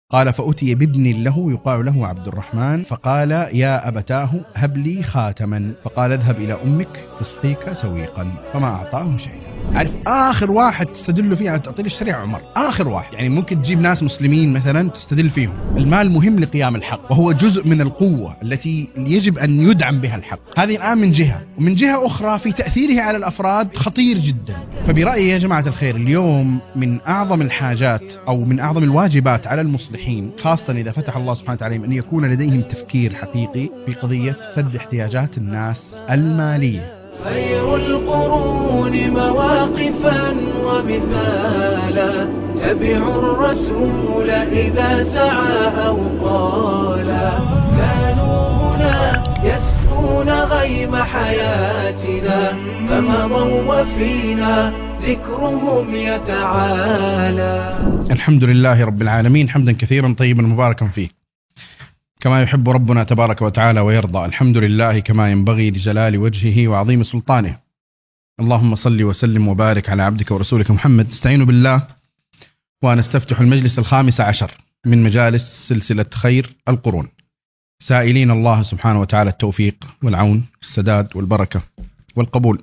قال فأتي بابن له يقال له عبد الرحمن فقال يا أبتاه هب لي خاتما، فقال اذهب إلى أمك تسقيك سويقا، فما أعطاه شيء. عارف آخر واحد تستدل فيه على تعطيل الشريعة عمر، آخر واحد. يعني ممكن تجيب ناس مسلمين مثلا تستدل فيهم. المال مهم لقيام الحق، وهو جزء من القوة التي يجب أن يدعم بها الحق. هذه الآن من جهة، ومن جهة أخرى في تأثيره على الأفراد خطير جدا. فبرأيي يا جماعة الخير، اليوم من أعظم الحاجات أو من أعظم الواجبات على المصلحين، خاصة إذا فتح الله سبحانه وتعالى أن يكون لديهم تفكير حقيقي في قضية سد احتياجات الناس المالية. خير القرون مواقفا ومثالا، تبعوا الرسول إذا سعى أو قالا، كانوا هنا يسقون غيم حياتنا، فمضوا وفينا ذكرهم يتعالى. الحمد لله رب العالمين، حمدا كثيرا طيبا مباركا فيه كما يحب ربنا تبارك وتعالى ويرضى. الحمد لله كما ينبغي لجلال وجهه وعظيم سلطانه. اللهم صل وسلم وبارك على عبدك ورسولك محمد. استعينوا بالله ونستفتح المجلس 15 من مجالس سلسلة خير القرون، سائلين الله سبحانه وتعالى التوفيق والعون والسداد والبركة والقبول.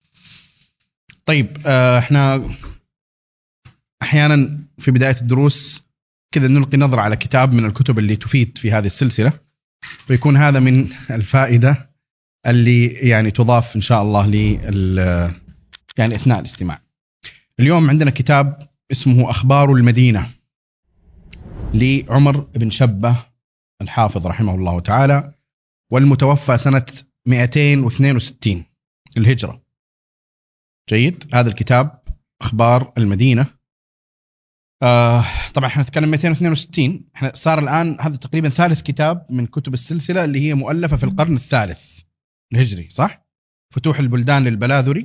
طيب، احنا احيانا في بداية الدروس كذا نلقي نظرة على كتاب من الكتب اللي تفيد في هذه السلسلة، ويكون هذا من الفائدة اللي يعني تضاف إن شاء الله يعني أثناء الاستماع. اليوم عندنا كتاب اسمه أخبار المدينة لعمر بن شبة الحافظ رحمه الله تعالى، والمتوفى سنة 262 الهجرة. جيد، هذا الكتاب أخبار المدينة. طبعا احنا نتكلم 262، احنا صار الآن هذا تقريبا ثالث كتاب من كتب السلسلة اللي هي مؤلفة في القرن الثالث الهجري، صح؟ فتوح البلدان للبلاذري،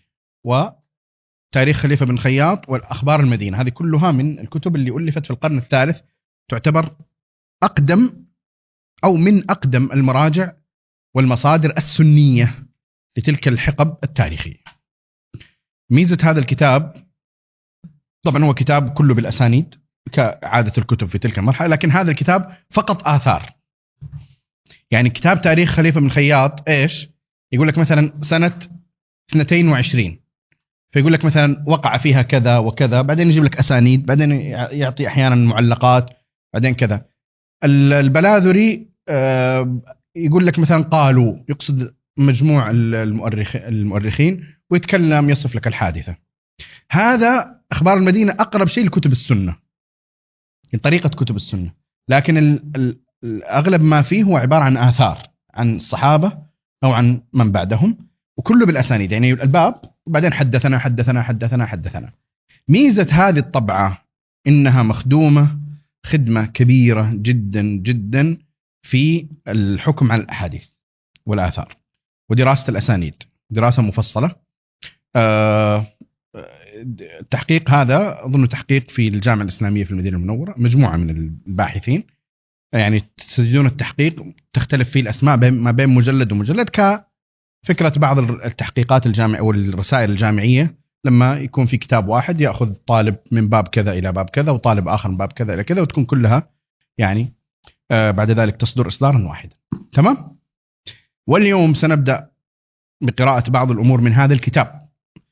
وتاريخ خليفة بن خياط، والأخبار المدينة. هذه كلها من الكتب اللي ألفت في القرن الثالث، تعتبر أقدم أو من أقدم المراجع والمصادر السنية لتلك الحقب التاريخية. ميزة هذا الكتاب طبعا هو كتاب كله بالأسانيد كعادة الكتب في تلك المرحلة، لكن هذا الكتاب فقط آثار. يعني كتاب تاريخ خليفة بن خياط إيش يقول لك؟ مثلا سنة 22، فيقول لك مثلا وقع فيها كذا وكذا، بعدين يجيب لك أسانيد، بعدين يعطي أحيانا معلقات، بعدين كذا. البلاذري يقول لك مثلا قالوا، يقصد مجموع المؤرخين، ويتكلم يصف لك الحادثة. هذا أخبار المدينة أقرب شيء لكتب السنة، من طريقة كتب السنة، لكن أغلب ما فيه هو عبارة عن آثار عن الصحابة أو عن من بعدهم، وكله بالأسانيد، يعني الباب وبعدين حدثنا حدثنا حدثنا حدثنا. ميزة هذه الطبعة إنها مخدومة خدمة كبيرة جدا جدا في الحكم على الأحاديث والآثار ودراسة الأسانيد، دراسة مفصلة. التحقيق هذا أظن تحقيق في الجامعة الإسلامية في المدينة المنورة، مجموعة من الباحثين يعني تسجلون التحقيق، تختلف فيه الأسماء ما بين مجلد ومجلد، كفكرة بعض التحقيقات الجامعية أو الرسائل الجامعية، لما يكون في كتاب واحد يأخذ طالب من باب كذا إلى باب كذا، وطالب آخر من باب كذا إلى كذا، وتكون كلها يعني بعد ذلك تصدر إصدارا واحدا. تمام؟ واليوم سنبدأ بقراءة بعض الأمور من هذا الكتاب،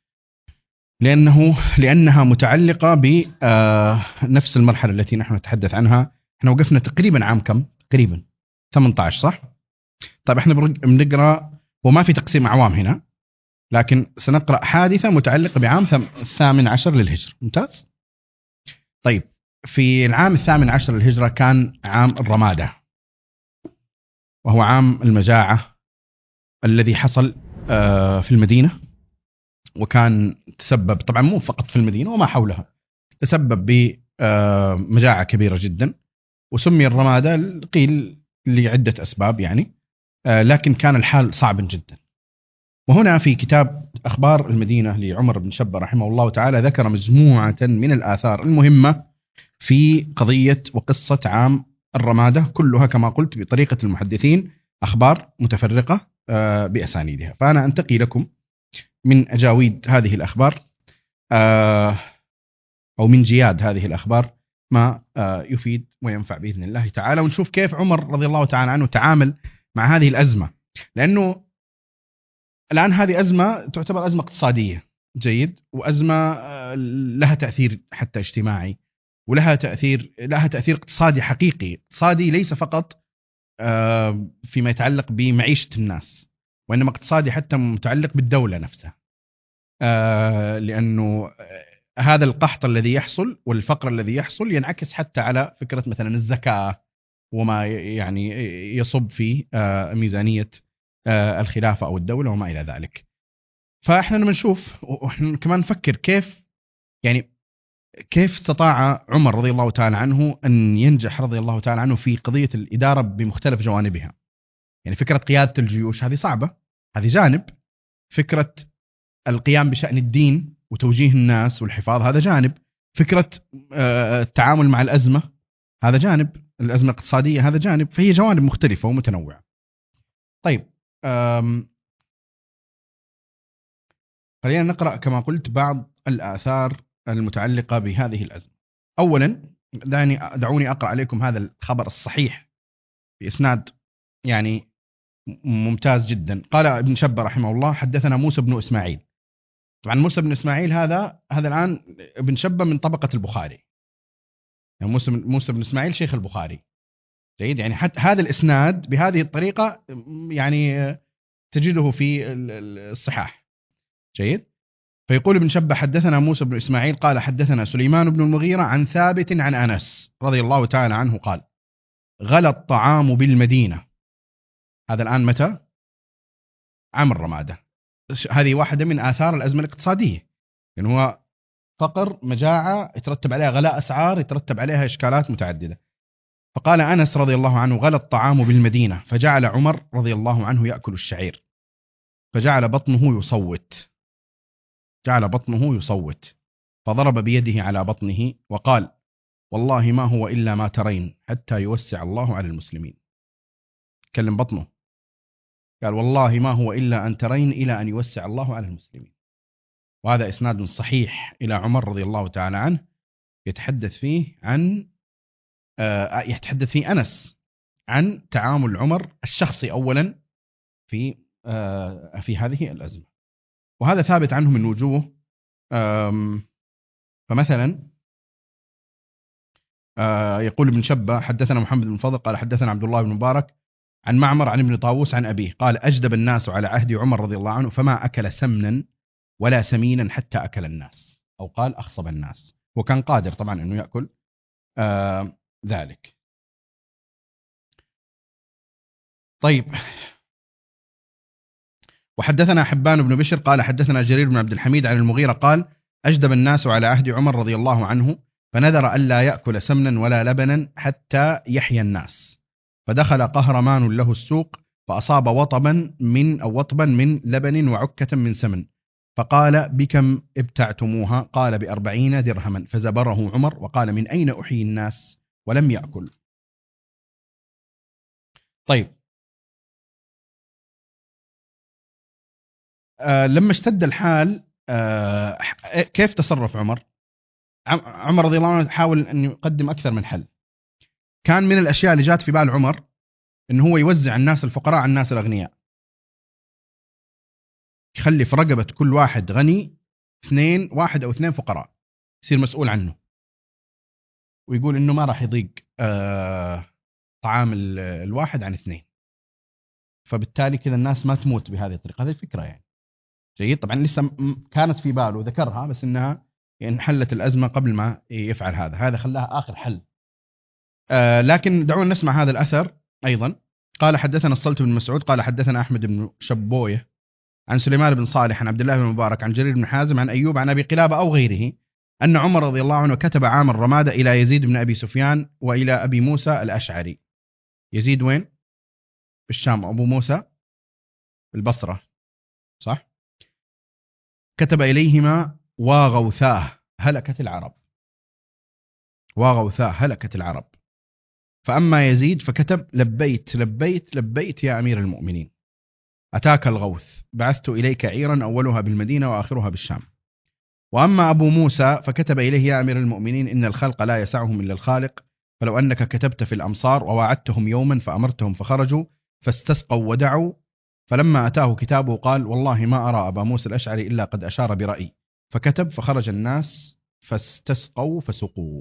لأنها متعلقة بنفس المرحلة التي نحن نتحدث عنها. احنا وقفنا تقريبا عام كم؟ تقريبا 18، صح؟ طيب احنا بنقرأ، وما في تقسيم أعوام هنا، لكن سنقرأ حادثة متعلقة بعام 18 للهجرة. ممتاز. طيب، في العام 18 للهجرة كان عام الرمادة، وهو عام المجاعة الذي حصل في المدينة، وكان تسبب طبعا مو فقط في المدينة وما حولها، تسبب بمجاعة كبيرة جدا، وسمي الرمادة قيل لعدة أسباب يعني، لكن كان الحال صعب جدا. وهنا في كتاب أخبار المدينة لعمر بن شبة رحمه الله تعالى ذكر مجموعة من الآثار المهمة في قضية وقصة عام الرمادة، كلها كما قلت بطريقة المحدثين أخبار متفرقة بأسانيدها. فأنا أنتقي لكم من أجاويد هذه الأخبار أو من جياد هذه الأخبار ما يفيد وينفع بإذن الله تعالى، ونشوف كيف عمر رضي الله تعالى عنه تعامل مع هذه الأزمة. لأنه الآن هذه أزمة تعتبر أزمة اقتصادية، جيد، وأزمة لها تأثير حتى اجتماعي، ولها تأثير اقتصادي حقيقي، اقتصادي ليس فقط فيما يتعلق بمعيشة الناس، وإنما اقتصادي حتى متعلق بالدولة نفسها. لأنه هذا القحط الذي يحصل والفقر الذي يحصل ينعكس حتى على فكرة مثلا الزكاة وما يعني يصب في ميزانية الخلافة أو الدولة وما إلى ذلك. فإحنا لما نشوف وإحنا كمان نفكر كيف استطاع عمر رضي الله تعالى عنه أن ينجح رضي الله تعالى عنه في قضية الإدارة بمختلف جوانبها. يعني فكرة قيادة الجيوش هذه صعبة، هذه جانب. فكرة القيام بشأن الدين وتوجيه الناس والحفاظ هذا جانب. فكرة التعامل مع الأزمة هذا جانب، الأزمة الاقتصادية هذا جانب. فهي جوانب مختلفة ومتنوعة. طيب خلينا نقرأ كما قلت بعض الآثار المتعلقة بهذه الأزمة. أولا دعوني أقرأ عليكم هذا الخبر الصحيح بإسناد يعني ممتاز جدا. قال ابن شبة رحمه الله: حدثنا موسى بن إسماعيل. طبعا موسى بن إسماعيل هذا الآن ابن شبة من طبقة البخاري، يعني موسى بن إسماعيل شيخ البخاري، جيد. يعني حتى هذا الإسناد بهذه الطريقة يعني تجده في الصحاح، جيد. فيقول ابن شبة: حدثنا موسى بن إسماعيل قال حدثنا سليمان بن المغيرة عن ثابت عن أنس رضي الله تعالى عنه قال: غلى الطعام بالمدينة. هذا الآن متى؟ عام الرمادة. هذه واحدة من آثار الأزمة الاقتصادية، يعني هو فقر، مجاعة، يترتب عليها غلاء أسعار، يترتب عليها إشكالات متعددة. فقال أنس رضي الله عنه: غلى الطعام بالمدينة، فجعل عمر رضي الله عنه يأكل الشعير، فجعل بطنه يصوت، فضرب بيده على بطنه وقال: والله ما هو إلا ما ترين حتى يوسع الله على المسلمين. كلم بطنه، قال: والله ما هو إلا أن ترين إلى أن يوسع الله على المسلمين. وهذا إسناد صحيح إلى عمر رضي الله تعالى عنه، يتحدث فيه أنس عن تعامل عمر الشخصي أولا في هذه الأزمة، وهذا ثابت عنه من وجوه. فمثلا يقول ابن شبة: حدثنا محمد بن فضل قال حدثنا عبد الله بن مبارك عن معمر عن ابن طاووس عن أبيه قال: أجدب الناس على عهد عمر رضي الله عنه، فما أكل سمنا ولا سمينا حتى أكل الناس، أو قال أخصب الناس. وكان قادر طبعا أنه يأكل ذلك. طيب، وحدثنا حبان بن بشر قال حدثنا جرير بن عبد الحميد عن المغيرة قال: أجدب الناس على عهد عمر رضي الله عنه، فنذر ألا يأكل سمنا ولا لبنا حتى يحيى الناس، فدخل قهرمان له السوق فأصاب وطبا من لبن وعكة من سمن، فقال: بكم ابتعتموها؟ قال: ب40 درهما. فزبره عمر وقال: من أين أحيي الناس؟ ولم يأكل. طيب، لما اشتد الحال كيف تصرف عمر؟ عمر رضي الله عنه حاول أن يقدم أكثر من حل. كان من الأشياء اللي جات في بال عمر أنه هو يوزع الناس الفقراء على الناس الأغنياء، يخلي في رقبة كل واحد غني واحد أو اثنين فقراء، يصير مسؤول عنه، ويقول أنه ما راح يضيق طعام الواحد عن اثنين، فبالتالي كذا الناس ما تموت بهذه الطريقة. هذه الفكرة يعني جيد. طبعا لسه كانت في باله ذكرها، بس إنها يعني حلت الأزمة قبل ما يفعل هذا خلاها آخر حل. لكن دعونا نسمع هذا الأثر أيضا. قال حدثنا الصلت بن مسعود قال حدثنا أحمد بن شبوية عن سليمان بن صالح عن عبد الله بن مبارك عن جرير بن حازم عن أيوب عن أبي قلابة أو غيره أن عمر رضي الله عنه كتب عام الرمادة إلى يزيد بن أبي سفيان وإلى أبي موسى الأشعري. يزيد وين؟ في الشام، أبو موسى في البصرة، صح؟ كتب إليهما: واغوثاه هلكت العرب. فأما يزيد فكتب: لبيت لبيت لبيت يا أمير المؤمنين، أتاك الغوث، بعثت إليك عيرا أولها بالمدينة وآخرها بالشام. وأما أبو موسى فكتب إليه: يا أمير المؤمنين، إن الخلق لا يسعهم إلا الخالق، فلو أنك كتبت في الأمصار وواعدتهم يوما فأمرتهم فخرجوا فاستسقوا ودعوا، فلما أتاه كتابه قال: والله ما أرى أبا موسى الأشعري إلا قد أشار برأي، فكتب فخرج الناس فاستسقوا فسقوا.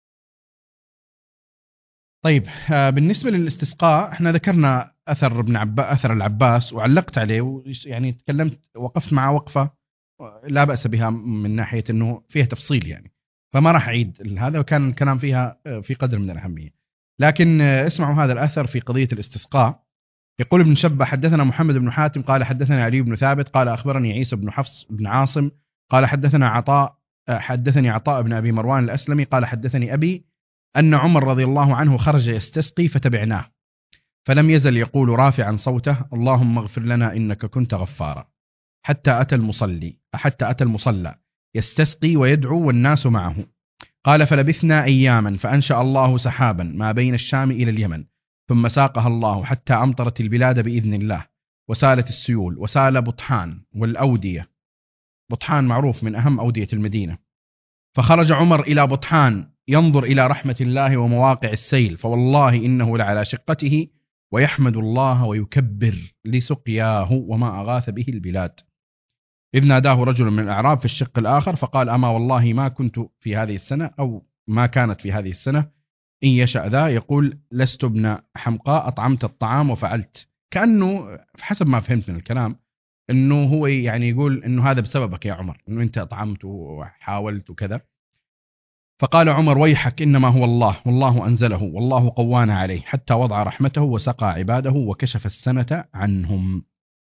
طيب، بالنسبة للاستسقاء احنا ذكرنا أثر العباس وعلقت عليه، يعني تكلمت وقفت مع وقفة لا بأس بها من ناحية أنه فيها تفصيل يعني، فما راح أعيد هذا، وكان الكلام فيها في قدر من الأهمية. لكن اسمعوا هذا الأثر في قضية الاستسقاء. يقول ابن شبة: حدثنا محمد بن حاتم قال حدثنا علي بن ثابت قال أخبرني عيسى بن حفص بن عاصم قال حدثني عطاء بن أبي مروان الأسلمي قال حدثني أبي أن عمر رضي الله عنه خرج يستسقي فتبعناه، فلم يزل يقول رافعا صوته: اللهم اغفر لنا إنك كنت غفارا، حتى أتى المصلى يستسقي ويدعو والناس معه. قال: فلبثنا أياما فأنشأ الله سحابا ما بين الشام إلى اليمن، ثم ساقها الله حتى أمطرت البلاد بإذن الله، وسالت السيول وسال بطحان والأودية. بطحان معروف من أهم أودية المدينة. فخرج عمر إلى بطحان ينظر إلى رحمة الله ومواقع السيل، فوالله إنه لعلى شقته، ويحمد الله ويكبر لسقياه وما أغاث به البلاد، إذ ناداه رجل من الأعراب في الشق الآخر فقال: أما والله ما كنت في هذه السنة، أو ما كانت في هذه السنة، إن يشأ ذا يقول: لست ابن حمقاء أطعمت الطعام وفعلت. كأنه حسب ما فهمت من الكلام أنه هو يعني يقول أنه هذا بسببك يا عمر، أنه أنت أطعمت وحاولت وكذا. فقال عمر: ويحك، إنما هو الله، والله أنزله، والله قوانا عليه، حتى وضع رحمته وسقى عباده وكشف السنة عنهم.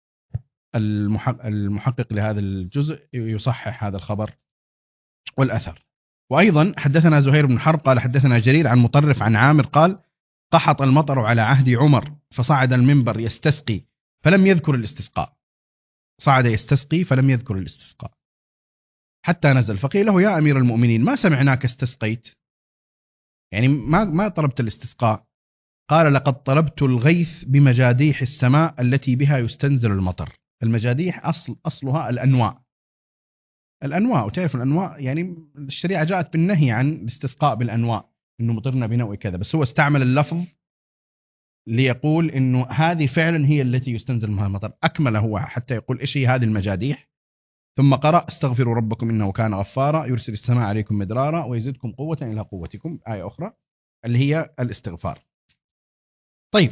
المحقق لهذا الجزء يصحح هذا الخبر والأثر. وأيضا حدثنا زهير بن حرب قال حدثنا جرير عن مطرف عن عامر قال: قحط المطر على عهد عمر فصعد المنبر يستسقي فلم يذكر الاستسقاء، صعد يستسقي فلم يذكر الاستسقاء حتى نزل، فقيل له: يا أمير المؤمنين، ما سمعناك استسقيت، يعني ما طلبت الاستسقاء. قال: لقد طلبت الغيث بمجاديح السماء التي بها يستنزل المطر. المجاديح أصلها الأنواء، وتعرف الأنواء يعني الشريعة جاءت بالنهي عن الاستسقاء بالأنواء، إنه مطرنا بنوء كذا، بس هو استعمل اللفظ ليقول إنه هذه فعلا هي التي يستنزل منها المطر، أكمل هو حتى يقول إيش هي هذه المجاديح. ثم قرأ: استغفروا ربكم إنه كان غفارا يرسل السماء عليكم مدرارا ويزدكم قوة إلى قوتكم، آية أخرى اللي هي الاستغفار. طيب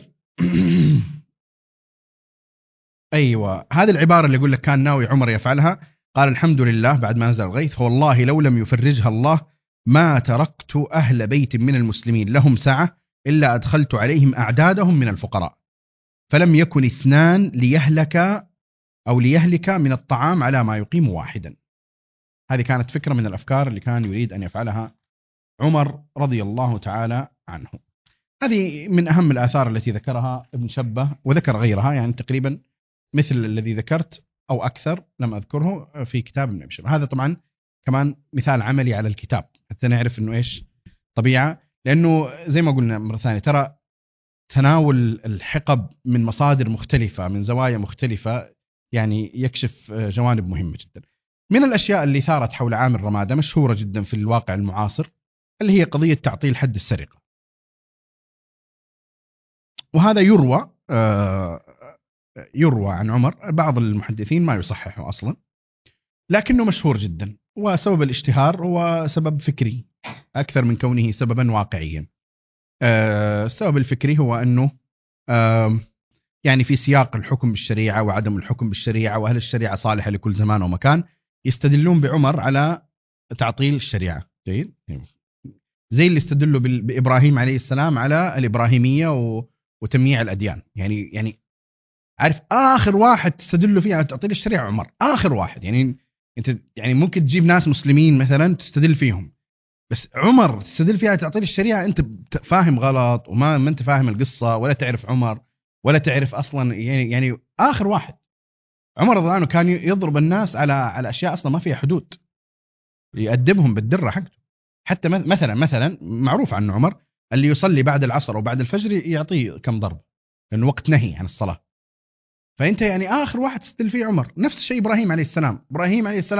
أيوة، هذه العبارة اللي يقول لك كان ناوي عمر يفعلها، قال: الحمد لله بعد ما نزل الغيث، والله لو لم يفرجها الله ما تركت أهل بيت من المسلمين لهم سعة إلا أدخلت عليهم أعدادهم من الفقراء، فلم يكن اثنان ليهلك من الطعام على ما يقيم واحدا. هذه كانت فكرة من الأفكار اللي كان يريد أن يفعلها عمر رضي الله تعالى عنه. هذه من أهم الآثار التي ذكرها ابن شبة، وذكر غيرها يعني تقريبا مثل الذي ذكرت أو أكثر لم أذكره في كتاب ابن أبي شيبة. هذا طبعا كمان مثال عملي على الكتاب حتى نعرف أنه إيش طبيعة، لأنه زي ما قلنا مرة ثانية، ترى تناول الحقب من مصادر مختلفة من زوايا مختلفة يعني يكشف جوانب مهمة جدا. من الأشياء اللي ثارت حول عامر رمادة مشهورة جدا في الواقع المعاصر اللي هي قضية تعطيل حد السرقة، وهذا يروى عن عمر، بعض المحدثين ما يصححه أصلا، لكنه مشهور جدا، وسبب الاشتهار هو سبب فكري أكثر من كونه سببا واقعيا. السبب الفكري هو أنه يعني في سياق الحكم بالشريعة وعدم الحكم بالشريعة وهل الشريعة صالحة لكل زمان ومكان، يستدلون بعمر على تعطيل الشريعة. جيد، زي اللي استدلوا بإبراهيم عليه السلام على الإبراهيمية وتمييع الأديان. يعني عارف آخر واحد تستدلوا فيه على تعطيل الشريعة عمر، آخر واحد. يعني أنت يعني ممكن تجيب ناس مسلمين مثلا تستدل فيهم، بس عمر تستدل فيها تعطيل الشريعة أنت فاهم غلط، وما أنت فاهم القصة ولا تعرف عمر ولا تعرف أصلا. يعني آخر واحد عمر رضي الله عنه كان يضرب الناس على أشياء أصلا ما فيها حدود، يأدبهم بالدرة حقته. حتى مثلا معروف عن عمر اللي يصلي بعد العصر وبعد الفجر يعطيه كم ضرب لأنه وقت نهي عن الصلاة. فأنت يعني آخر واحد تستدل فيه عمر. نفس الشيء إبراهيم عليه السلام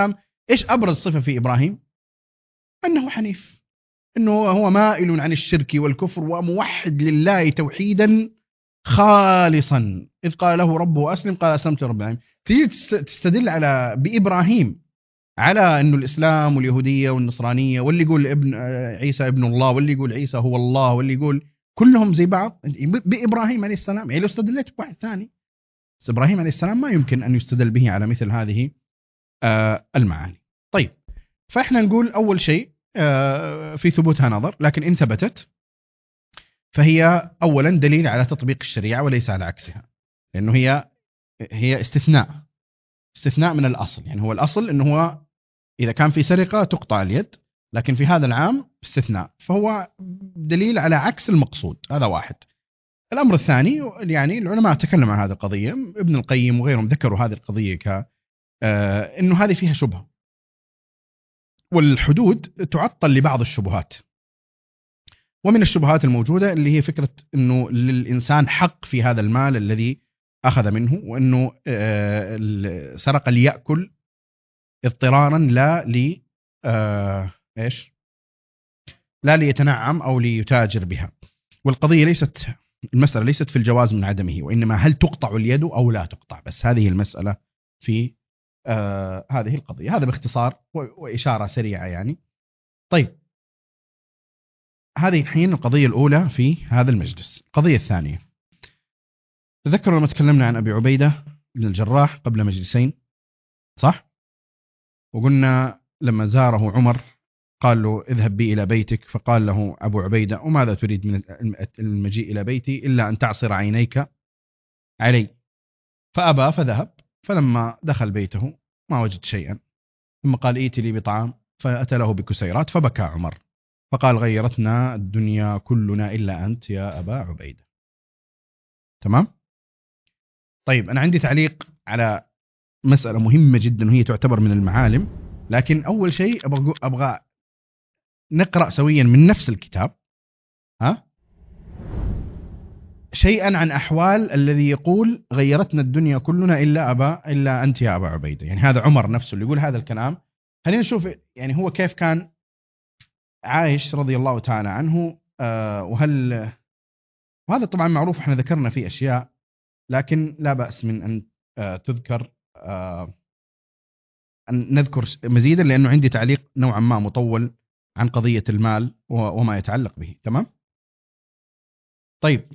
إيش أبرز صفة في إبراهيم؟ أنه حنيف، أنه هو مائل عن الشرك والكفر وموحد لله توحيدا خالصا. إذ قال له ربه أسلم قال أسلمت لرب العالمين. تيجي تستدل على بإبراهيم على أنه الإسلام واليهودية والنصرانية، واللي يقول ابن عيسى ابن الله، واللي يقول عيسى هو الله، واللي يقول كلهم زي بعض بإبراهيم عليه السلام. يعني لو استدلت بواحد ثاني، بس إبراهيم عليه السلام ما يمكن أن يستدل به على مثل هذه المعاني. طيب، فإحنا نقول أول شيء في ثبوتها نظر، لكن إن ثبتت فهي أولا دليل على تطبيق الشريعة وليس على عكسها، لأنه هي استثناء من الأصل. يعني هو الأصل أنه هو إذا كان في سرقة تقطع اليد، لكن في هذا العام استثناء، فهو دليل على عكس المقصود. هذا واحد. الأمر الثاني، يعني العلماء تكلموا عن هذه القضية، ابن القيم وغيرهم ذكروا هذه القضية إنه هذه فيها شبهة، والحدود تعطل لبعض الشبهات. ومن الشبهات الموجودة اللي هي فكرة أنه للإنسان حق في هذا المال الذي أخذ منه، وأنه سرق ليأكل اضطرارا لا ليتنعم أو ليتاجر بها. والقضية المسألة ليست في الجواز من عدمه، وإنما هل تقطع اليد أو لا تقطع، بس هذه المسألة في هذه القضية. هذا باختصار وإشارة سريعة يعني. طيب، هذه الحين القضية الأولى في هذا المجلس. القضية الثانية، تذكروا لما تكلمنا عن أبي عبيدة بن الجراح قبل مجلسين، صح؟ وقلنا لما زاره عمر قال له اذهب بي إلى بيتك، فقال له أبو عبيدة وماذا تريد من المجيء إلى بيتي إلا أن تعصر عينيك علي، فأبى فذهب. فلما دخل بيته ما وجد شيئا، ثم قال ائت لي بطعام، فأتى له بكسيرات، فبكى عمر فقال غيرتنا الدنيا كلنا إلا أنت يا أبا عبيدة. تمام؟ طيب، أنا عندي تعليق على مسألة مهمة جدا وهي تعتبر من المعالم، لكن أول شيء أبغى نقرأ سويا من نفس الكتاب شيئا عن أحوال الذي يقول غيرتنا الدنيا كلنا إلا أنت يا أبا عبيدة. يعني هذا عمر نفسه اللي يقول هذا الكلام. خلينا نشوف يعني هو كيف كان عايش رضي الله تعالى عنه. وهذا طبعا معروف، احنا ذكرنا فيه أشياء، لكن لا بأس من أن تذكر أن نذكر مزيدا، لأنه عندي تعليق نوعا ما مطول عن قضية المال وما يتعلق به. تمام؟ طيب،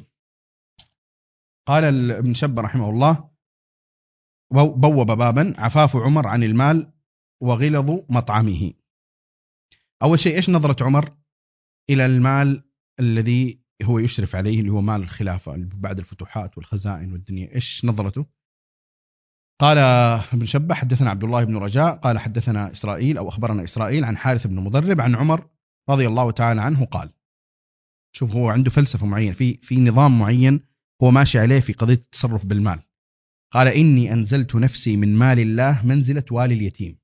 قال ابن شب رحمه الله بوب بابا عفاف عمر عن المال وغلظ مطعمه. أول شيء إيش نظرة عمر إلى المال الذي هو يشرف عليه، اللي هو مال الخلافة بعد الفتوحات والخزائن والدنيا؟ إيش نظرته؟ قال ابن شبة حدثنا عبد الله بن رجاء قال حدثنا إسرائيل أو أخبرنا إسرائيل عن حارث بن مضرب عن عمر رضي الله تعالى عنه قال. شوف، هو عنده فلسفة معين، في نظام معين هو ماشي عليه في قضية التصرف بالمال. قال إني أنزلت نفسي من مال الله منزلة والي اليتيم.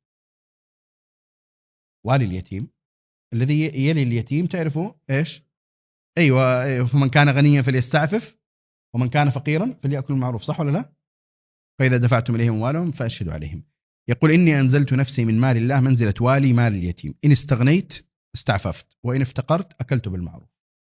والي اليتيم الذي يلي اليتيم، تعرفوا إيش؟ أيوة، فمن كان غنيا فليستعفف ومن كان فقيرا فليأكل المعروف، صح ولا لا؟ فإذا دفعتم إليهم أموالهم فأشهدوا عليهم. يقول إني أنزلت نفسي من مال الله منزلة والي مال اليتيم، إن استغنيت استعففت وإن افتقرت أكلت بالمعروف.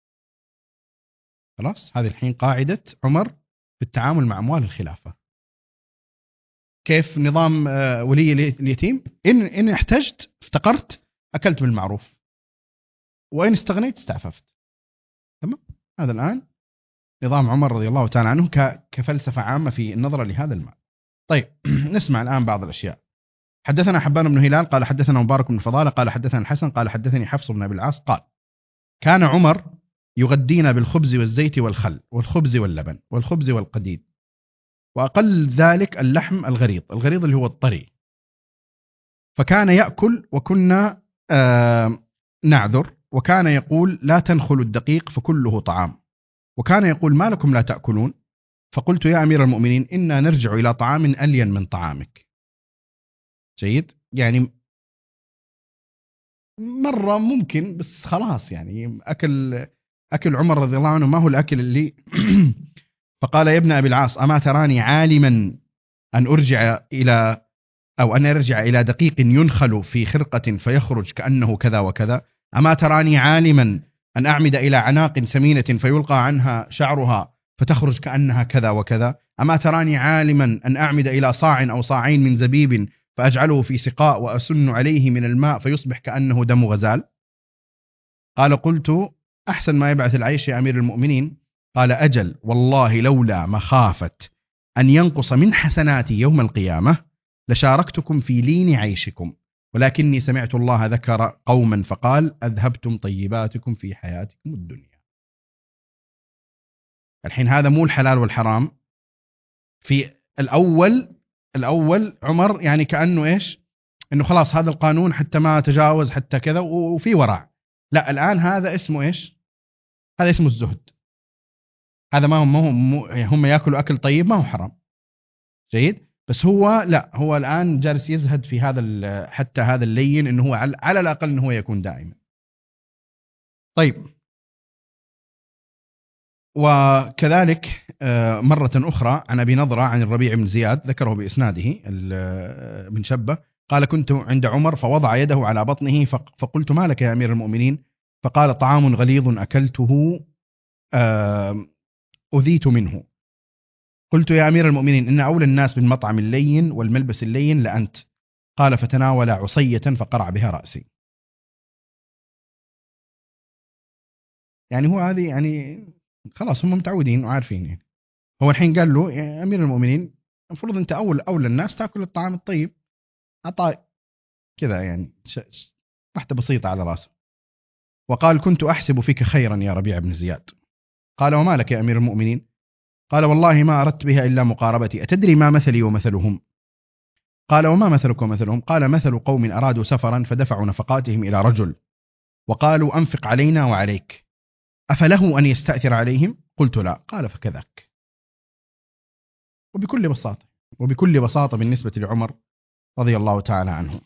خلاص، هذه الحين قاعدة عمر في التعامل مع أموال الخلافة. كيف نظام ولي اليتيم؟ إن احتجت افتقرت أكلت بالمعروف، وإن استغنيت استعففت. تمام؟ هذا الآن نظام عمر رضي الله تعالى عنه كفلسفة عامة في النظرة لهذا المال. طيب، نسمع الآن بعض الأشياء. حدثنا حبان بن هلال قال حدثنا مبارك بن فضالة قال حدثنا الحسن قال حدثني حفص بن أبي العاص قال كان عمر يغدينا بالخبز والزيت والخل والخبز واللبن والخبز والقديد، وأقل ذلك اللحم الغريض اللي هو الطري، فكان يأكل وكنا نعذر، وكان يقول لا تنخل الدقيق فكله طعام، وكان يقول ما لكم لا تأكلون؟ فقلت يا أمير المؤمنين إنا نرجع إلى طعام ألين من طعامك. جيد، يعني مرة ممكن، بس خلاص يعني أكل عمر رضي الله عنه ما هو الأكل اللي فقال يا ابن أبي العاص أما تراني عالما أن أرجع إلى أو أن يرجع إلى دقيق ينخل في خرقة فيخرج كأنه كذا وكذا؟ أما تراني عالما أن أعمد إلى عناق سمينة فيلقى عنها شعرها فتخرج كأنها كذا وكذا؟ أما تراني عالما أن أعمد إلى صاع أو صاعين من زبيب فأجعله في سقاء وأسن عليه من الماء فيصبح كأنه دم غزال؟ قال قلت أحسن ما يبعث العيش يا أمير المؤمنين. قال أجل والله لولا مخافة أن ينقص من حسناتي يوم القيامة لشاركتكم في لين عيشكم، ولكني سمعت الله ذكر قوما فقال أذهبتم طيباتكم في حياتكم الدنيا. الحين هذا مو الحلال والحرام. في الأول عمر يعني كأنه إيش، إنه خلاص هذا القانون حتى ما تجاوز حتى كذا وفي ورع. لا، الآن هذا اسمه إيش؟ هذا اسمه الزهد. هذا ما هم يأكلوا أكل طيب ما هو حرام، جيد، بس هو لا، هو الآن جالس يزهد في هذا حتى هذا اللين، إنه هو على الأقل إنه هو يكون دائما. طيب، وكذلك مرة أخرى عن أبي نضرة عن الربيع بن زياد ذكره بإسناده بن شبة قال كنت عند عمر فوضع يده على بطنه فقلت ما لك يا أمير المؤمنين؟ فقال طعام غليظ أكلته أذيت منه. قلت يا أمير المؤمنين إن أولى الناس بالمطعم اللين والملبس اللين لأنت. قال فتناول عصية فقرع بها رأسي. يعني هو هذه يعني خلاص هم متعودين وعارفين. يعني هو الحين قال له يا أمير المؤمنين المفروض أنت أولى الناس تأكل الطعام الطيب، عطاء كذا يعني واحدة بسيطة على رأسه. وقال كنت أحسب فيك خيرا يا ربيع بن زياد. قال وما لك يا أمير المؤمنين؟ قال والله ما أردت بها إلا مقاربتي. أتدري ما مثلي ومثلهم؟ قال وما مثلك ومثلهم؟ قال مثل قوم أرادوا سفرا فدفعوا نفقاتهم إلى رجل وقالوا أنفق علينا وعليك، أفله أن يستأثر عليهم؟ قلت لا. قال فكذاك. وبكل بساطة بالنسبة لعمر رضي الله تعالى عنه.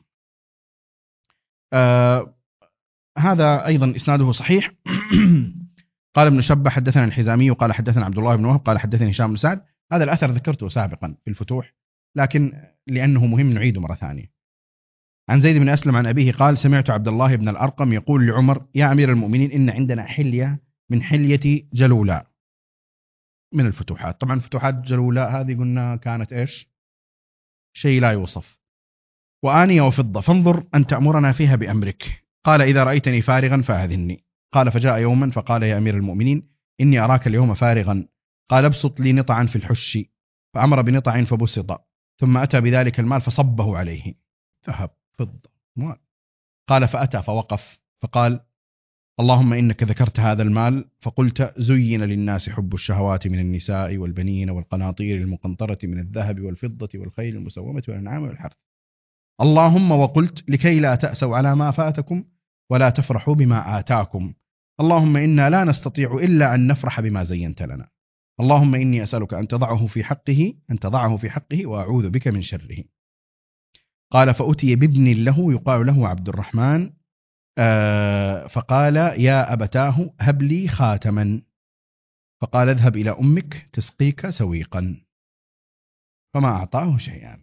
هذا أيضا إسناده صحيح. قال ابن شبة حدثنا الحزامي وقال حدثنا عبد الله بن وهب قال حدثني هشام بن سعد. هذا الأثر ذكرته سابقا في الفتوح، لكن لأنه مهم نعيده مرة ثانية. عن زيد بن أسلم عن أبيه قال سمعت عبد الله بن الأرقم يقول لعمر يا أمير المؤمنين إن عندنا حلية من حلية جلولاء من الفتوحات. طبعا فتوحات جلولاء هذه قلنا كانت إيش؟ شيء لا يوصف. وآنية وفضة فانظر أن تأمرنا فيها بأمرك. قال إذا رأيتني فارغا فأذني. قال فجاء يوما فقال يا أمير المؤمنين إني أراك اليوم فارغا. قال ابسط لي نطعا في الحش. فأمر بنطع فبسط، ثم أتى بذلك المال فصبه عليه، ذهب فضة مال. قال فأتى فوقف فقال اللهم إنك ذكرت هذا المال فقلت زين للناس حب الشهوات من النساء والبنين والقناطير المقنطرة من الذهب والفضة والخيل المسومة والأنعام والحرث، اللهم وقلت لكي لا تأسوا على ما فاتكم ولا تفرحوا بما آتاكم، اللهم إنا لا نستطيع إلا أن نفرح بما زينت لنا، اللهم إني أسألك أن تضعه في حقه وأعوذ بك من شره. قال فأتي بابن له يقال له عبد الرحمن فقال يا أبتاه هب لي خاتما. فقال اذهب إلى أمك تسقيك سويقا، فما أعطاه شيئا.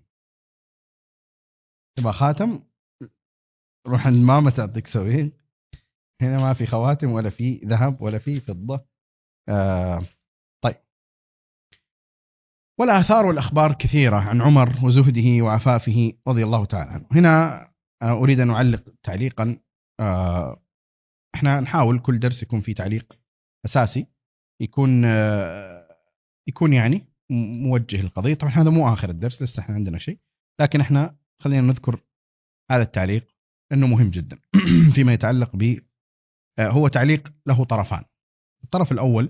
تبغى خاتم روح عند ماما تعطيك سويق. هنا ما في خواتم ولا في ذهب ولا في فضة. طيب، والآثار والأخبار كثيرة عن عمر وزهده وعفافه رضي الله تعالى عنه. هنا أنا أريد أن أعلق تعليقا. احنا نحاول كل درس يكون فيه تعليق أساسي يكون يعني موجه القضية. طبعا هذا مو آخر الدرس، لسه احنا عندنا شيء، لكن احنا خلينا نذكر هذا التعليق لأنه مهم جدا فيما يتعلق ب هو تعليق له طرفان. الطرف الأول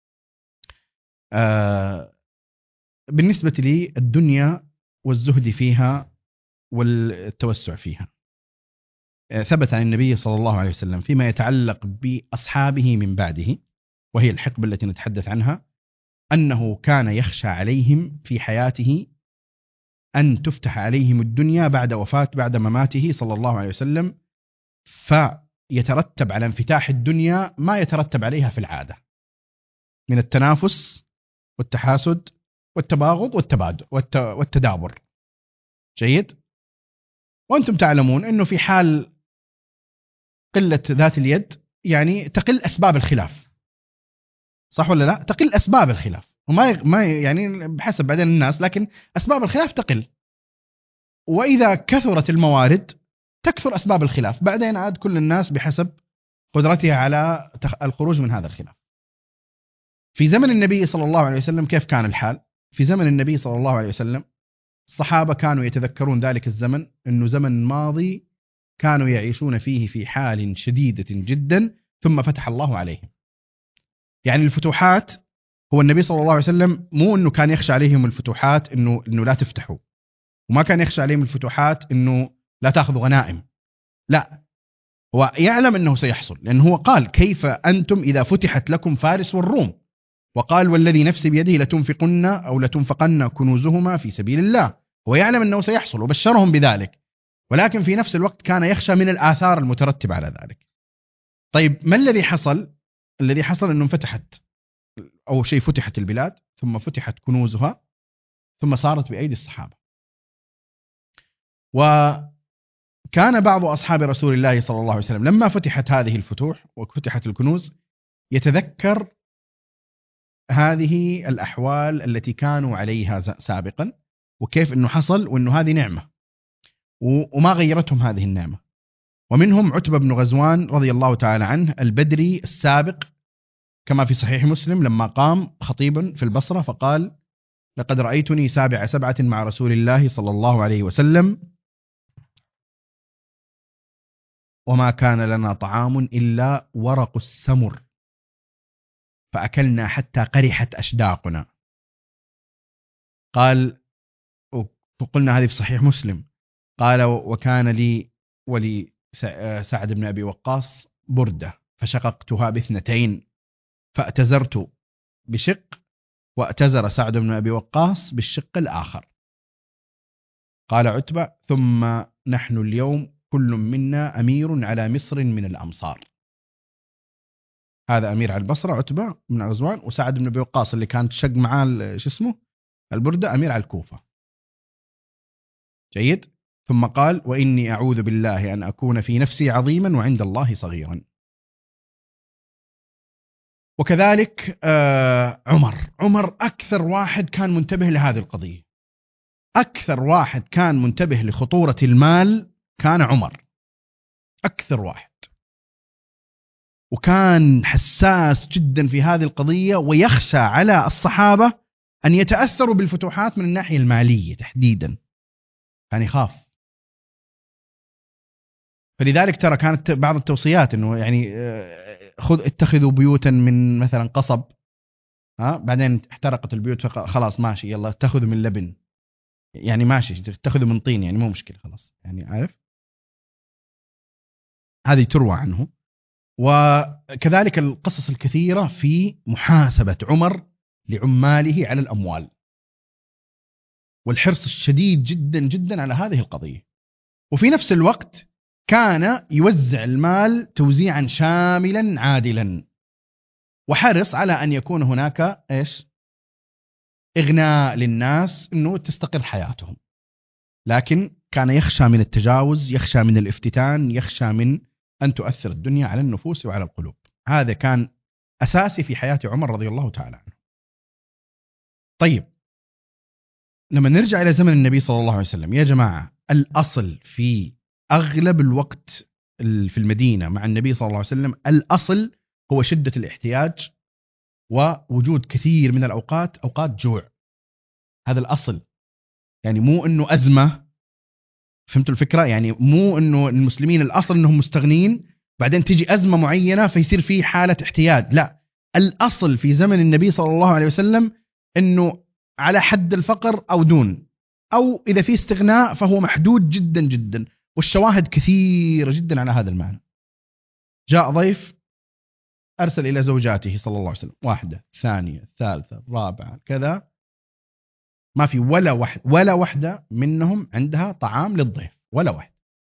بالنسبة لي الدنيا والزهد فيها والتوسع فيها. ثبت عن النبي صلى الله عليه وسلم فيما يتعلق بأصحابه من بعده، وهي الحقبة التي نتحدث عنها، أنه كان يخشى عليهم في حياته أن تفتح عليهم الدنيا بعد مماته صلى الله عليه وسلم، فيترتب على انفتاح الدنيا ما يترتب عليها في العادة من التنافس والتحاسد والتباغض والتدابر. جيد؟ وأنتم تعلمون أنه في حال قلة ذات اليد يعني تقل أسباب الخلاف، صح ولا لا؟ تقل أسباب الخلاف، وما يعني بحسب بعدين الناس، لكن أسباب الخلاف تقل. وإذا كثرت الموارد تكثر أسباب الخلاف، بعدين عاد كل الناس بحسب قدرتها على الخروج من هذا الخلاف. في زمن النبي صلى الله عليه وسلم كيف كان الحال؟ في زمن النبي صلى الله عليه وسلم الصحابة كانوا يتذكرون ذلك الزمن، أنه زمن ماضي كانوا يعيشون فيه في حال شديدة جدا ثم فتح الله عليهم. يعني الفتوحات، هو النبي صلى الله عليه وسلم مو أنه كان يخشى عليهم الفتوحات أنه لا تفتحوا، وما كان يخشى عليهم الفتوحات أنه لا تأخذوا غنائم، لا، هو يعلم أنه سيحصل، لأنه هو قال كيف أنتم إذا فتحت لكم فارس والروم، وقال والذي نفسي بيده لتنفقن أو لتنفقن كنوزهما في سبيل الله. هو يعلم أنه سيحصل وبشرهم بذلك، ولكن في نفس الوقت كان يخشى من الآثار المترتبة على ذلك. طيب ما الذي حصل؟ الذي حصل أنه أول شيء فتحت البلاد، ثم فتحت كنوزها، ثم صارت بأيدي الصحابة. وكان بعض أصحاب رسول الله صلى الله عليه وسلم لما فتحت هذه الفتوح وفتحت الكنوز يتذكر هذه الأحوال التي كانوا عليها سابقا، وكيف أنه حصل، وأنه هذه نعمة وما غيرتهم هذه النعمة. ومنهم عتبة بن غزوان رضي الله تعالى عنه البدري السابق، كما في صحيح مسلم لما قام خطيبا في البصرة فقال لقد رأيتني 7 مع رسول الله صلى الله عليه وسلم وما كان لنا طعام إلا ورق السمر فأكلنا حتى قرحت أشداقنا. قال وقلنا هذه في صحيح مسلم، قال وكان لي سعد بن أبي وقاص بردة فشققتها ب2 فأتزرت بشق وأتزر سعد بن أبي وقاص بالشق الآخر. قال عتبة ثم نحن اليوم كل منا أمير على مصر من الأمصار. هذا أمير على البصرة عتبة بن غزوان، وسعد بن أبي وقاص اللي كانت شق معاه البردة أمير على الكوفة. جيد. ثم قال وإني أعوذ بالله أن أكون في نفسي عظيما وعند الله صغيرا. وكذلك عمر أكثر واحد كان منتبه لهذه القضية، أكثر واحد كان منتبه لخطورة المال كان عمر، أكثر واحد، وكان حساس جدا في هذه القضية، ويخشى على الصحابة أن يتأثروا بالفتوحات من الناحية المالية تحديدا، كان يخاف. فلذلك ترى كانت بعض التوصيات انه يعني اتخذوا بيوتا من مثلا قصب، بعدين احترقت البيوت خلاص ماشي يلا اتخذوا من لبن، يعني ماشي اتخذوا من طين، يعني مو مشكلة خلاص، يعني عارف هذه تروى عنه. وكذلك القصص الكثيرة في محاسبة عمر لعماله على الأموال، والحرص الشديد جدا جدا على هذه القضية. وفي نفس الوقت كان يوزع المال توزيعا شاملا عادلا، وحرص على أن يكون هناك إغناء للناس أنه تستقر حياتهم، لكن كان يخشى من التجاوز، يخشى من الافتتان، يخشى من أن تؤثر الدنيا على النفوس وعلى القلوب. هذا كان أساسي في حياة عمر رضي الله تعالى عنه. طيب لما نرجع إلى زمن النبي صلى الله عليه وسلم يا جماعة، الأصل في أغلب الوقت في المدينة مع النبي صلى الله عليه وسلم الأصل هو شدة الاحتياج، ووجود كثير من الأوقات أوقات جوع. هذا الأصل، يعني مو أنه أزمة، فهمتوا الفكرة؟ يعني مو أنه المسلمين الأصل أنهم مستغنين بعدين تيجي أزمة معينة فيصير فيه حالة احتياج، لا، الأصل في زمن النبي صلى الله عليه وسلم أنه على حد الفقر أو دون، أو إذا في استغناء فهو محدود جدا جدا، والشواهد كثيرة جدا على هذا المعنى. جاء ضيف أرسل إلى زوجاته صلى الله عليه وسلم، 1 2 3 4 كذا، ما في ولا واحدة منهم عندها طعام للضيف، ولا واحد.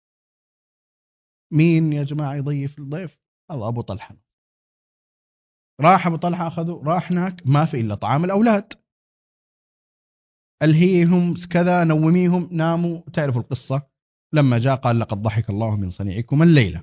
مين يا جماعة يضيف الضيف؟ الله أبو طلحة. راح أبو طلحة أخذوا، راح هناك ما في إلا طعام الأولاد، ألهيهم كذا، نوميهم، ناموا، تعرفوا القصة. لما جاء قال لقد ضحك الله من صنيعكم الليلة.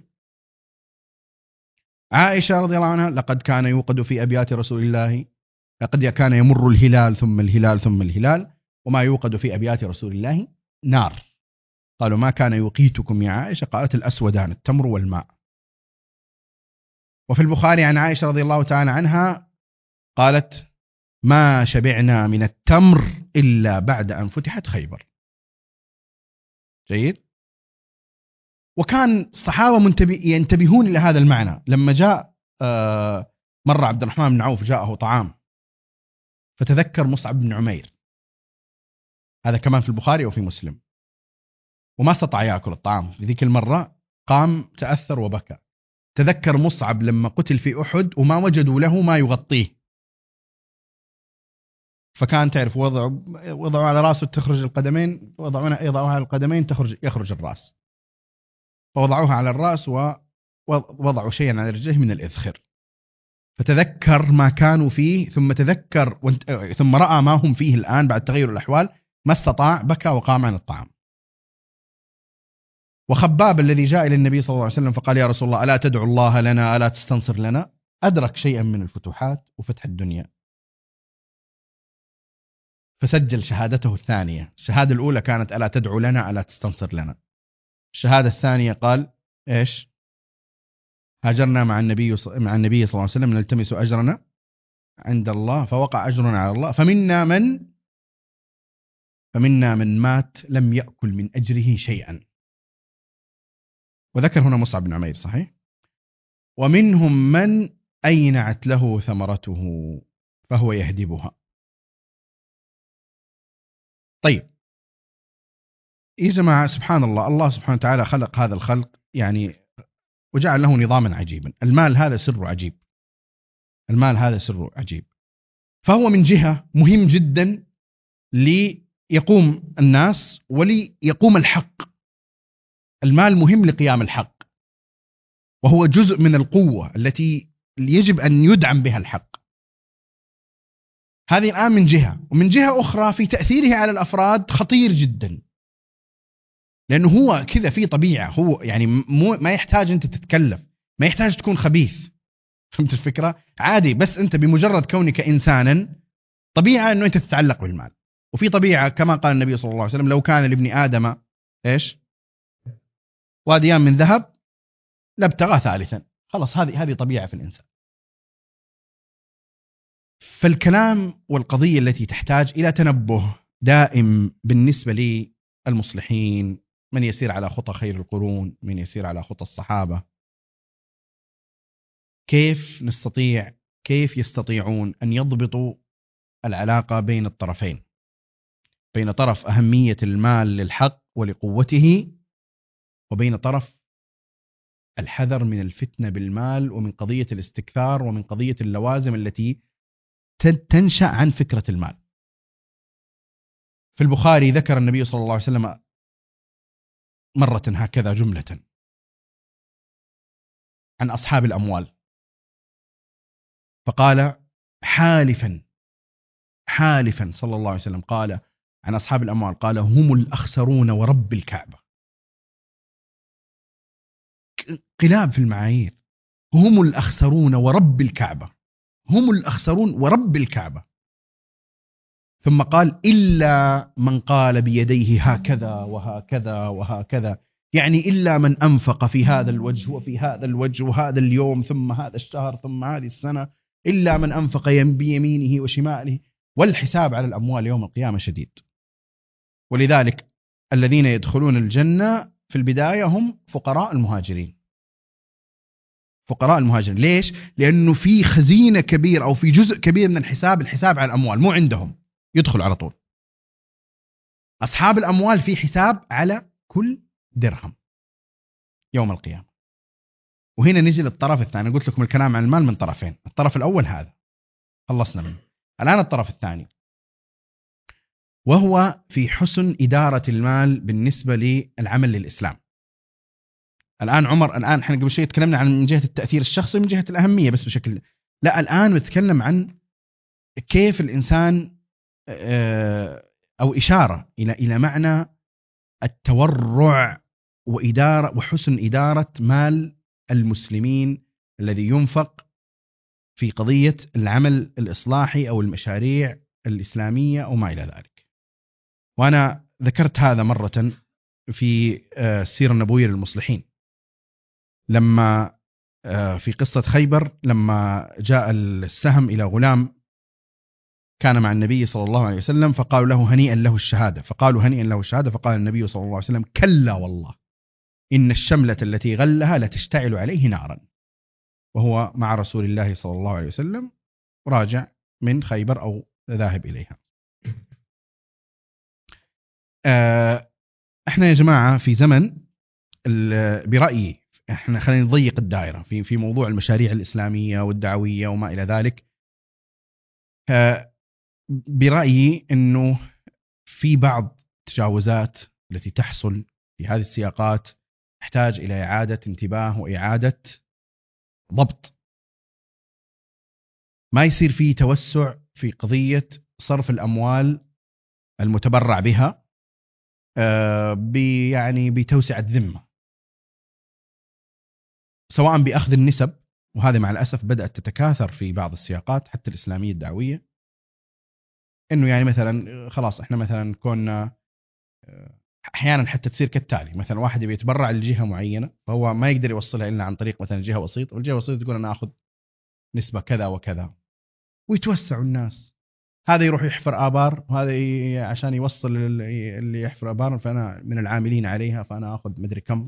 عائشة رضي الله عنها لقد كان يوقد في أبيات رسول الله، لقد كان يمر الهلال ثم الهلال ثم الهلال وما يوقد في أبيات رسول الله نار. قالوا ما كان يقيتكم يا عائشة؟ قالت الأسودان التمر والماء. وفي البخاري عن عائشة رضي الله تعالى عنها قالت ما شبعنا من التمر إلا بعد أن فتحت خيبر. جيد. وكان الصحابة ينتبهون إلى هذا المعنى. لما جاء مر عبد الرحمن بن عوف جاءه طعام فتذكر مصعب بن عمير، هذا كمان في البخاري وفي مسلم، وما استطاع يأكل الطعام في ذيك المرة، قام تأثر وبكى. تذكر مصعب لما قتل في أحد وما وجدوا له ما يغطيه، فكان تعرف وضعوا على رأسه تخرج القدمين، يضعوها على القدمين يخرج الرأس، فوضعوها على الرأس ووضعوا شيئا على رجله من الإذخر. فتذكر ما كانوا فيه، ثم رأى ما هم فيه الآن بعد تغير الأحوال، ما استطاع، بكى وقام عن الطعام. وخباب الذي جاء إلى النبي صلى الله عليه وسلم فقال يا رسول الله ألا تدعو الله لنا ألا تستنصر لنا، أدرك شيئا من الفتوحات وفتح الدنيا، فسجل شهادته الثانية. الشهادة الأولى كانت ألا تدعو لنا ألا تستنصر لنا، الشهادة الثانية قال إيش؟ هاجرنا مع النبي صلى الله عليه وسلم نلتمس أجرنا عند الله فوقع أجرنا على الله، فمنا من مات لم يأكل من أجره شيئا. وذكر هنا مصعب بن عمير صحيح. ومنهم من أينعت له ثمرته فهو يهدبها. طيب يا جماعة سبحان الله، الله سبحانه وتعالى خلق هذا الخلق يعني وجعل له نظاما عجيبا. المال هذا سر عجيب، المال هذا سر عجيب. فهو من جهة مهم جدا ليقوم الناس وليقوم الحق. المال مهم لقيام الحق، وهو جزء من القوة التي يجب أن يدعم بها الحق. هذه الآن من جهة، ومن جهة أخرى في تأثيره على الأفراد خطير جدا، لأنه هو كذا في طبيعة، هو يعني ما يحتاج أنت تتكلف، ما يحتاج تكون خبيث. فهمت الفكرة؟ عادي، بس أنت بمجرد كونك إنسانا طبيعة أنه أنت تتعلق بالمال. وفي طبيعة كما قال النبي صلى الله عليه وسلم لو كان لابن آدم إيش؟ واديان من ذهب لابتغى ثالثا. خلاص هذه طبيعة في الإنسان. فالكلام والقضية التي تحتاج إلى تنبه دائم بالنسبة للمصلحين، من يسير على خطى خير القرون، من يسير على خطى الصحابة، كيف يستطيعون أن يضبطوا العلاقة بين الطرفين، بين طرف أهمية المال للحق ولقوته، وبين طرف الحذر من الفتنة بالمال ومن قضية الاستكثار ومن قضية اللوازم التي تنشأ عن فكرة المال. في البخاري ذكر النبي صلى الله عليه وسلم مرة هكذا جملة عن أصحاب الأموال، فقال حالفا صلى الله عليه وسلم قال عن أصحاب الأموال قال هم الأخسرون ورب الكعبة. قلاب في المعايير، هم الأخسرون ورب الكعبة، هم الأخسرون ورب الكعبة. ثم قال إلا من قال بيديه هكذا وهكذا وهكذا، يعني إلا من أنفق في هذا الوجه وفي هذا الوجه وهذا اليوم ثم هذا الشهر ثم هذه السنة، إلا من أنفق بيمينه وشماله. والحساب على الأموال يوم القيامة شديد. ولذلك الذين يدخلون الجنة في البداية هم فقراء المهاجرين. ليش؟ لأنه في خزينة كبير أو في جزء كبير من الحساب على الأموال مو عندهم، يدخل على طول. أصحاب الأموال في حساب على كل درهم يوم القيامة. وهنا نجي للطرف الثاني. قلت لكم الكلام عن المال من طرفين، الطرف الأول هذا خلصنا منه، الآن الطرف الثاني وهو في حسن إدارة المال بالنسبة للعمل للإسلام. الآن احنا قبل شوي تكلمنا عن من جهة التأثير الشخصي من جهة الأهمية بس بشكل، لا الآن نتكلم عن كيف الإنسان أو إشارة إلى معنى التورع وإدارة وحسن إدارة مال المسلمين الذي ينفق في قضية العمل الإصلاحي أو المشاريع الإسلامية أو ما إلى ذلك. وأنا ذكرت هذا مرة في السيرة النبوية للمصلحين، لما في قصة خيبر لما جاء السهم إلى غلام كان مع النبي صلى الله عليه وسلم فقالوا له هنيئا له الشهادة، فقال النبي صلى الله عليه وسلم كلا والله إن الشملة التي غلها لتشتعل عليه نارا، وهو مع رسول الله صلى الله عليه وسلم راجع من خيبر أو ذاهب إليها. احنا يا جماعة في زمن برأيي احنا خلينا نضيق الدائرة في موضوع المشاريع الإسلامية والدعوية وما إلى ذلك. برأيي أنه في بعض التجاوزات التي تحصل في هذه السياقات تحتاج إلى إعادة انتباه وإعادة ضبط. ما يصير فيه توسع في قضية صرف الأموال المتبرع بها يعني بتوسعة ذمة، سواء بأخذ النسب، وهذا مع الأسف بدأت تتكاثر في بعض السياقات حتى الإسلامية الدعوية، إنه يعني مثلا خلاص إحنا مثلا كنا أحيانا حتى تصير كالتالي: مثلا واحد يبي يتبرع لجهة معينة فهو ما يقدر يوصلها إلا عن طريق مثلا جهة وسيط، والجهة وسيط تقول أنا أخذ نسبة كذا وكذا، ويتوسعوا الناس. هذا يروح يحفر آبار، وهذا عشان يوصل اللي يحفر آبار فأنا من العاملين عليها فأنا أخذ مدري كم.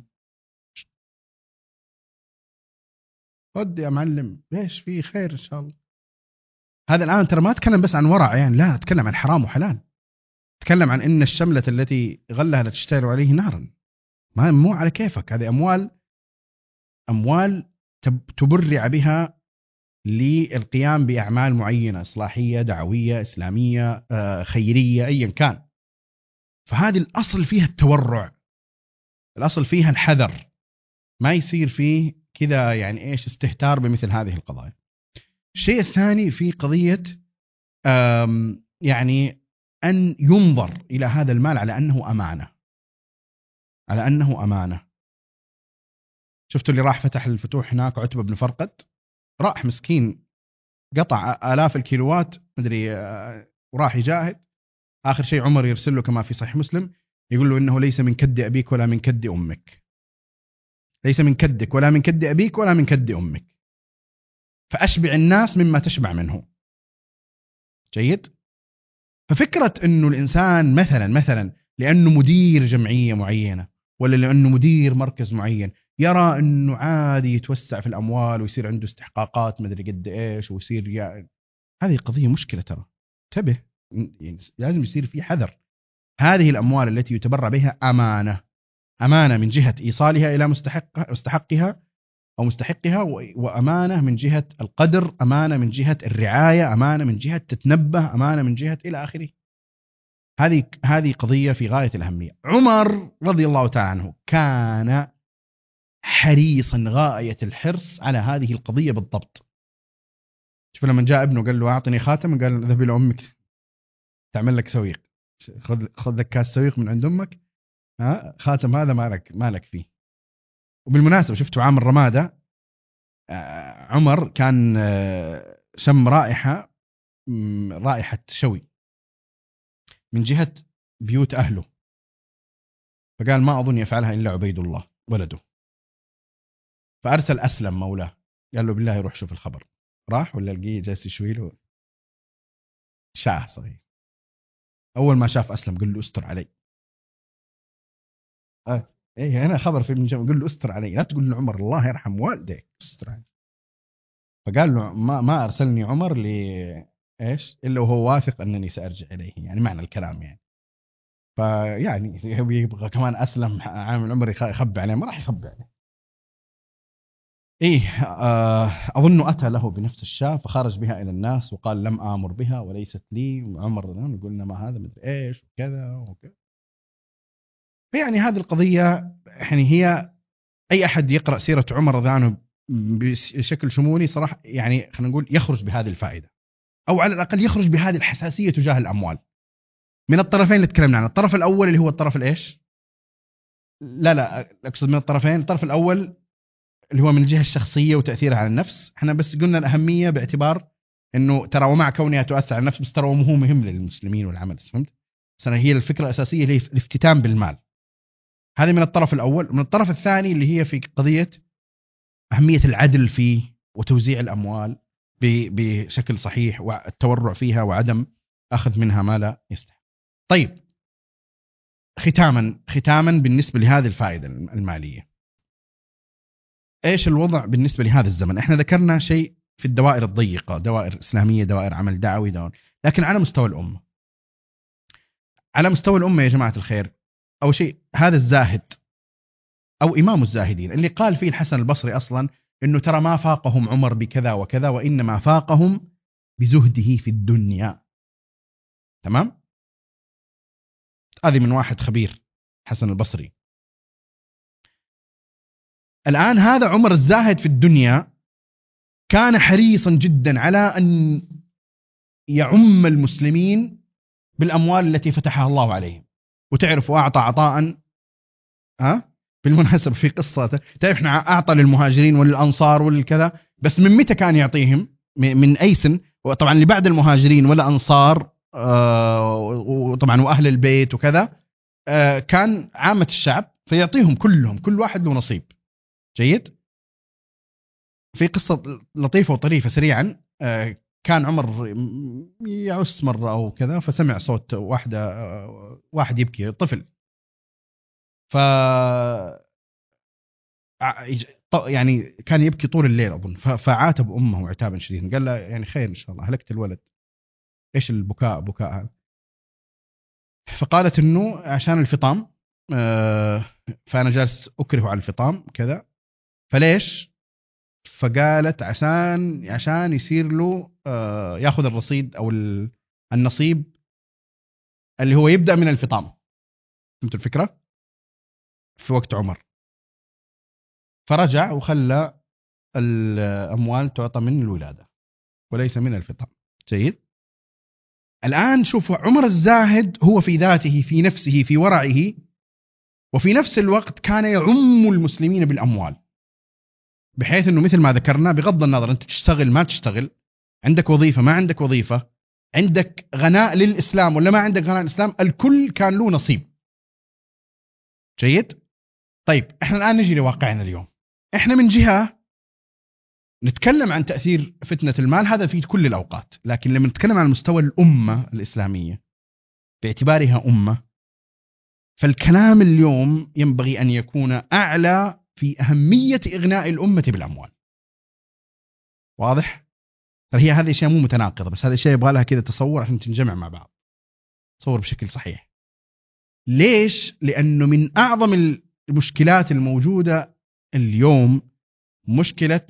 خد يا معلم، ليش في خير إن شاء الله. هذا الآن ترى ما أتكلم بس عن ورع يعني، لا أتكلم عن حرام وحلال، أتكلم عن إن الشملة التي غلها لتشتعل عليه نارا. ما مو على كيفك، هذه أموال تبرع بها للقيام بأعمال معينة إصلاحية دعوية إسلامية خيرية أيا كان. فهذه الأصل فيها التورع، الأصل فيها الحذر، ما يصير فيه كذا يعني إيش استهتار بمثل هذه القضايا. الشيء الثاني في قضية يعني أن ينظر إلى هذا المال على أنه أمانة. شفتوا اللي راح فتح الفتوح هناك عتبة بن فرقد، راح مسكين قطع آلاف الكيلوات مدري وراح يجاهد. آخر شيء عمر يرسل له كما في صحيح مسلم يقول له إنه ليس من كد أبيك ولا من كد أمك، ليس من كدك ولا من كد أبيك ولا من كد أمك، فأشبع الناس مما تشبع منه. جيد. ففكرة إنه الإنسان مثلا لأنه مدير جمعية معينة ولا لأنه مدير مركز معين يرى إنه عادي يتوسع في الأموال ويصير عنده استحقاقات مدري قد إيش ويصير يعني، هذه قضية مشكلة ترى. انتبه، يعني لازم يصير في حذر. هذه الأموال التي يتبرع بها أمانة من جهة إيصالها إلى مستحقها أو مستحقها، وأمانة من جهة القدر، أمانة من جهة الرعاية، أمانة من جهة تتنبه، أمانة من جهة إلى آخره. هذه قضية في غاية الأهمية. عمر رضي الله تعالى عنه كان حريصا غاية الحرص على هذه القضية بالضبط. شوف لما جاء ابنه قال له أعطني خاتم، قال ذهب إلى أمك تعمل لك سويق، خذ لك كاس سويق من عند أمك، خاتم هذا ما لك فيه. وبالمناسبة شفتوا عام الرمادة عمر كان شم رائحة شوي من جهة بيوت أهله، فقال ما أظن يفعلها إلا عبيد الله ولده، فأرسل أسلم مولاه قال له بالله روح شوف الخبر. راح ولا لقيه جالس يشوي له شاه صغير. أول ما شاف أسلم قال له استر علي. إيه أنا خبر في ابن جمع، قال له استر علي، لا تقول لعمر الله يرحم والديك استر علي. فقال له ما أرسلني عمر إيش إلا وهو واثق أنني سأرجع إليه، يعني معنى الكلام يعني. فيعني يبغى كمان أسلم عامل عمر يخبي عليه، ما راح يخبي عليه. إيه أظن أتى له بنفس الشاة فخرج بها إلى الناس وقال لم آمر بها وليست لي. عمر قلنا ما هذا مثل إيش وكذا. يعني هذه القضية يعني هي أي أحد يقرأ سيرة عمر رضي الله عنه بشكل شمولي صراحة يعني خلينا نقول يخرج بهذه الفائدة، أو على الأقل يخرج بهذه الحساسية تجاه الأموال من الطرفين اللي تكلمنا عنه. الطرف الأول اللي هو الطرف الإيش لا أقصد من الطرفين. الطرف الأول اللي هو من الجهة الشخصية وتأثيرها على النفس، احنا بس قلنا الأهمية باعتبار انه ترى ومع كونها تؤثر على النفس بس ترى هو مهم للمسلمين والعمل، فهمت؟ بس هي الفكرة الأساسية اللي هي الافتتان بالمال. هذه من الطرف الأول. من الطرف الثاني اللي هي في قضية أهمية العدل فيه وتوزيع الأموال بشكل صحيح والتورع فيها وعدم أخذ منها ما لا يستحق. طيب، ختاما بالنسبة لهذه الفائدة المالية، إيش الوضع بالنسبة لهذا الزمن؟ إحنا ذكرنا شيء في الدوائر الضيقة، دوائر إسلامية، دوائر عمل دعوي، لكن على مستوى الأمة، على مستوى الأمة يا جماعة الخير، أو شيء هذا الزاهد أو إمام الزاهدين اللي قال فيه الحسن البصري أصلا إنه ترى ما فاقهم عمر بكذا وكذا وإنما فاقهم بزهده في الدنيا. تمام؟ هذه من واحد خبير، حسن البصري. الآن هذا عمر الزاهد في الدنيا كان حريصا جدا على أن يعم المسلمين بالأموال التي فتحها الله عليهم. وتعرفوا أعطى عطاء، بالمناسبة في قصة تعرف احنا أعطى للمهاجرين وللأنصار وللكذا، بس من متى كان يعطيهم؟ من أي سن؟ وطبعا اللي بعد المهاجرين والأنصار وطبعا وأهل البيت وكذا كان عامة الشعب، فيعطيهم كلهم، كل واحد له نصيب. جيد. في قصة لطيفة وطريفة سريعا، كان عمر يعس مرة أو كذا فسمع صوت واحد يبكي، طفل، ف يعني كان يبكي طول الليل أظن، فعاتب أمه عتابا شديدا، قال له يعني خير إن شاء الله، هلكت الولد، إيش بكاء هذا؟ فقالت إنه عشان الفطام، فأنا جالس أكره على الفطام كذا. فليش؟ فقالت عشان يصير له ياخذ الرصيد أو النصيب اللي هو يبدأ من الفطام. فهمت الفكرة؟ في وقت عمر، فرجع وخلى الأموال تعطى من الولادة وليس من الفطام. جيد. الآن شوفوا عمر الزاهد هو في ذاته، في نفسه، في ورعه، وفي نفس الوقت كان يعم المسلمين بالأموال، بحيث أنه مثل ما ذكرنا بغض النظر أنت تشتغل ما تشتغل، عندك وظيفة ما عندك وظيفة، عندك غناء للإسلام ولا ما عندك غناء للإسلام، الكل كان له نصيب. جيد. طيب احنا الآن نجي لواقعنا اليوم. احنا من جهة نتكلم عن تأثير فتنة المال، هذا في كل الأوقات، لكن لما نتكلم عن مستوى الأمة الإسلامية باعتبارها أمة، فالكلام اليوم ينبغي أن يكون أعلى في أهمية إغناء الأمة بالأموال. واضح؟ هي هذه الأشياء مو متناقضة، بس هذه الأشياء يبغى لها كذا تصور عشان تنجمع مع بعض، تصور بشكل صحيح. ليش؟ لأنه من أعظم المشكلات الموجودة اليوم مشكلة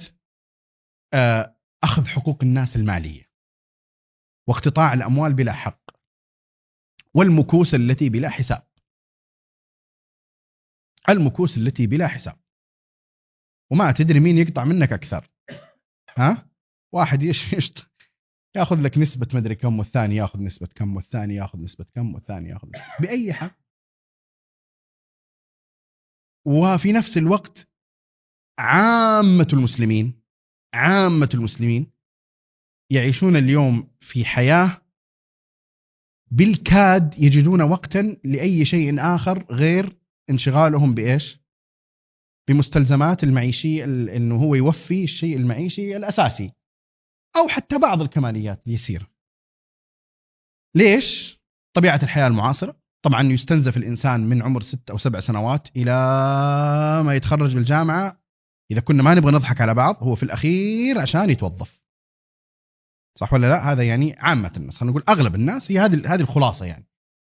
أخذ حقوق الناس المالية واقتطاع الأموال بلا حق والمكوس التي بلا حساب. المكوس التي بلا حساب، وما تدري مين يقطع منك أكثر. واحد يأخذ لك نسبة مدري كم، والثاني يأخذ نسبة كم، والثاني يأخذ نسبة كم، والثاني يأخذ بأي حق. وفي نفس الوقت عامة المسلمين يعيشون اليوم في حياة بالكاد يجدون وقتا لأي شيء آخر غير انشغالهم بإيش؟ بمستلزمات المعيشية، إنه هو يوفي الشيء المعيشي الأساسي أو حتى بعض الكماليات اليسيرة. ليش؟ طبيعة الحياة المعاصرة، طبعا يستنزف الإنسان من عمر 6 أو 7 سنوات إلى ما يتخرج بالجامعة. إذا كنا ما نبغى نضحك على بعض، هو في الأخير عشان يتوظف، صح ولا لا؟ هذا يعني عامة الناس، خلينا نقول أغلب الناس، هي هذه الخلاصة يعني.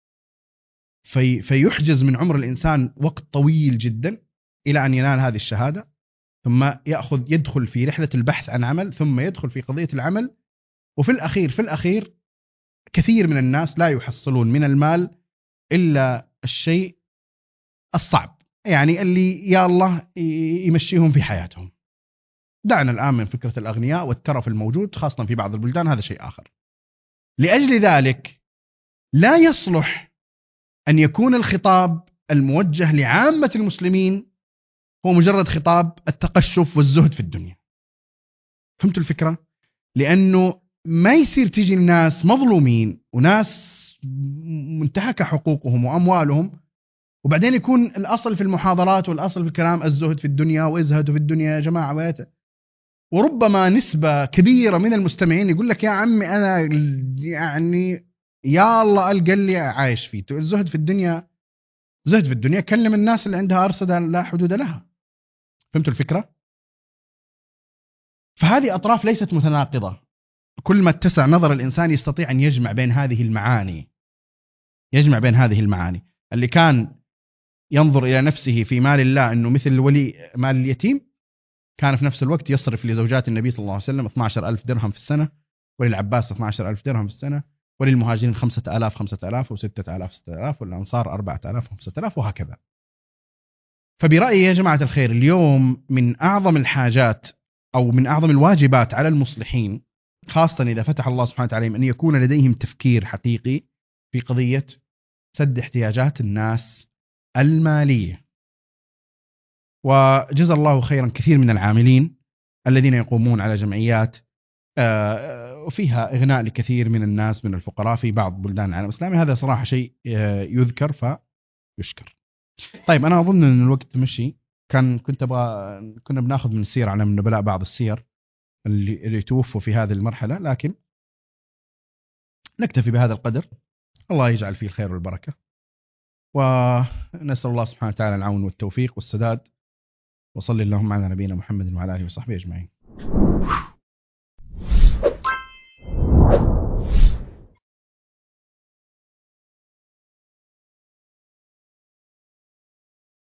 فيحجز من عمر الإنسان وقت طويل جدا إلى أن ينال هذه الشهادة، ثم يدخل في رحلة البحث عن عمل، ثم يدخل في قضية العمل، وفي الأخير كثير من الناس لا يحصلون من المال إلا الشيء الصعب، يعني اللي يا الله يمشيهم في حياتهم. دعنا الآن من فكرة الأغنياء والترف الموجود خاصة في بعض البلدان، هذا شيء آخر. لأجل ذلك لا يصلح أن يكون الخطاب الموجه لعامة المسلمين هو مجرد خطاب التقشف والزهد في الدنيا. فهمتوا الفكرة؟ لأنه ما يصير تيجي الناس مظلومين وناس منتهكة حقوقهم وأموالهم، وبعدين يكون الأصل في المحاضرات والأصل في الكلام الزهد في الدنيا وازهدوا في الدنيا يا جماعة وربما نسبة كبيرة من المستمعين يقول لك يا عمي أنا يعني يا الله ألقى اللي عايش فيه. الزهد في الدنيا، زهد في الدنيا كلم الناس اللي عندها أرصدة لا حدود لها. فهمتوا الفكرة؟ فهذه أطراف ليست متناقضة. كل ما اتسع نظر الإنسان يستطيع أن يجمع بين هذه المعاني، يجمع بين هذه المعاني. اللي كان ينظر إلى نفسه في مال الله أنه مثل ولي مال اليتيم، كان في نفس الوقت يصرف لزوجات النبي صلى الله عليه وسلم 12,000 درهم في السنة، وللعباس 12,000 درهم في السنة، وللمهاجرين 5,000 5,000 و6,000 6,000، والأنصار 4,000 5,000 وهكذا. فبرأيي يا جماعة الخير اليوم من أعظم الحاجات أو من أعظم الواجبات على المصلحين، خاصة إذا فتح الله سبحانه وتعالى أن يكون لديهم تفكير حقيقي في قضية سد احتياجات الناس المالية. وجزا الله خيرا كثير من العاملين الذين يقومون على جمعيات وفيها إغناء لكثير من الناس من الفقراء في بعض بلدان العالم الإسلامي. هذا صراحة شيء يذكر فيشكر. طيب أنا أظن أن الوقت مشي. كنا بناخذ من السير على من نبلاء بعض السير اللي توفوا في هذه المرحلة، لكن نكتفي بهذا القدر. الله يجعل فيه الخير والبركة، ونسأل الله سبحانه وتعالى العون والتوفيق والسداد. وصلي اللهم على نبينا محمد وعلى آله وصحبه أجمعين.